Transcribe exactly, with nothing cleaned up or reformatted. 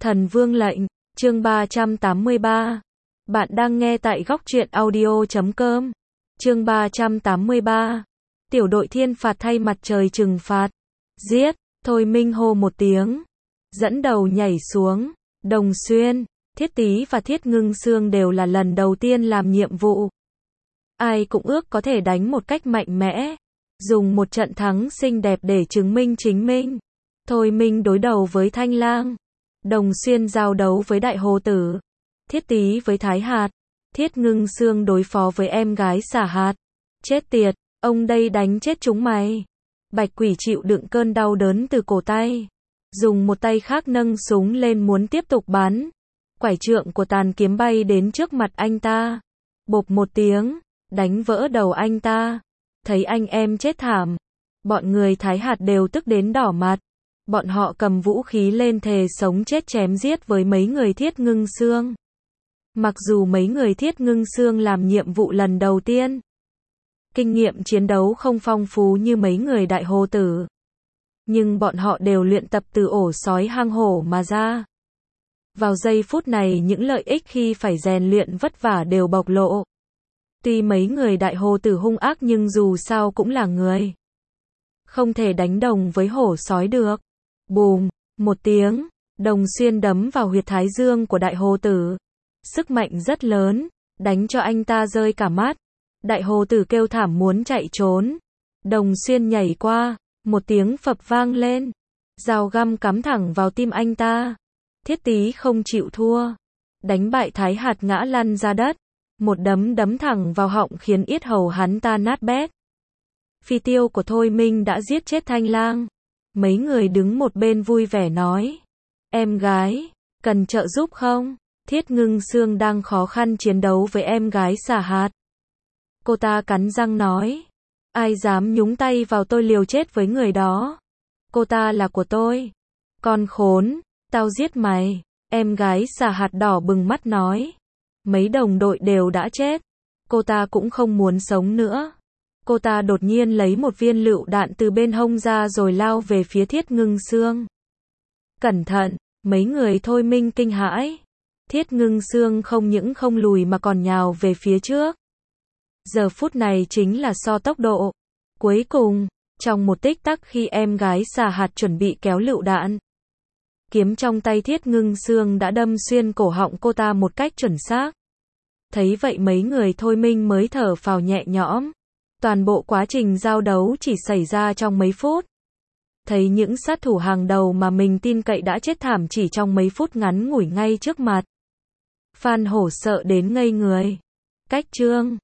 Thần Vương lệnh, chương ba trăm tám mươi ba. Bạn đang nghe tại góc truyện audio chấm com. Chương ba trăm tám mươi ba. Tiểu đội thiên phạt thay mặt trời trừng phạt. Giết, Thôi Minh hô một tiếng. Dẫn đầu nhảy xuống. Đồng Xuyên, Thiết Tý và Thiết Ngưng Xương đều là lần đầu tiên làm nhiệm vụ. Ai cũng ước có thể đánh một cách mạnh mẽ. Dùng một trận thắng xinh đẹp để chứng minh chính mình. Thôi Minh đối đầu với Thanh Lang. Đồng Xuyên giao đấu với Đại Hồ Tử. Thiết Tý với Thái Hạt. Thiết Ngưng Xương đối phó với em gái Xả Hạt. Chết tiệt, ông đây đánh chết chúng mày. Bạch Quỷ chịu đựng cơn đau đớn từ cổ tay. Dùng một tay khác nâng súng lên muốn tiếp tục bắn. Quải trượng của Tàn Kiếm bay đến trước mặt anh ta. Bộp một tiếng, đánh vỡ đầu anh ta. Thấy anh em chết thảm. Bọn người Thái Hạt đều tức đến đỏ mặt. Bọn họ cầm vũ khí lên thề sống chết chém giết với mấy người Thiết Ngưng Xương. Mặc dù mấy người Thiết Ngưng Xương làm nhiệm vụ lần đầu tiên, kinh nghiệm chiến đấu không phong phú như mấy người Đại Hồ Tử, nhưng bọn họ đều luyện tập từ ổ sói hang hổ mà ra. Vào giây phút này những lợi ích khi phải rèn luyện vất vả đều bộc lộ. Tuy mấy người Đại Hồ Tử hung ác nhưng dù sao cũng là người. Không thể đánh đồng với hổ sói được. Bùm, một tiếng, Đồng Xuyên đấm vào huyệt thái dương của Đại Hồ Tử. Sức mạnh rất lớn, đánh cho anh ta rơi cả mắt. Đại Hồ Tử kêu thảm muốn chạy trốn. Đồng Xuyên nhảy qua, một tiếng phập vang lên. Dao găm cắm thẳng vào tim anh ta. Thiết Tý không chịu thua. Đánh bại Thái Hạt ngã lăn ra đất. Một đấm đấm thẳng vào họng khiến yết hầu hắn ta nát bét. Phi tiêu của Thôi Minh đã giết chết Thanh Lang. Mấy người đứng một bên vui vẻ nói. Em gái, cần trợ giúp không? Thiết Ngưng Xương đang khó khăn chiến đấu với em gái Xả Hạt. Cô ta cắn răng nói. Ai dám nhúng tay vào tôi liều chết với người đó. Cô ta là của tôi. Con khốn, tao giết mày. Em gái Xả Hạt đỏ bừng mắt nói. Mấy đồng đội đều đã chết. Cô ta cũng không muốn sống nữa. Cô ta đột nhiên lấy một viên lựu đạn từ bên hông ra rồi lao về phía Thiết Ngưng Xương. Cẩn thận, mấy người Thôi Minh kinh hãi. Thiết Ngưng Xương không những không lùi mà còn nhào về phía trước. Giờ phút này chính là so tốc độ. Cuối cùng, trong một tích tắc khi em gái Xả Hạt chuẩn bị kéo lựu đạn, kiếm trong tay Thiết Ngưng Xương đã đâm xuyên cổ họng cô ta một cách chuẩn xác. Thấy vậy mấy người Thôi Minh mới thở phào nhẹ nhõm. Toàn bộ quá trình giao đấu chỉ xảy ra trong mấy phút. Thấy những sát thủ hàng đầu mà mình tin cậy đã chết thảm chỉ trong mấy phút ngắn ngủi ngay trước mặt. Phan Hổ sợ đến ngây người. Cách chương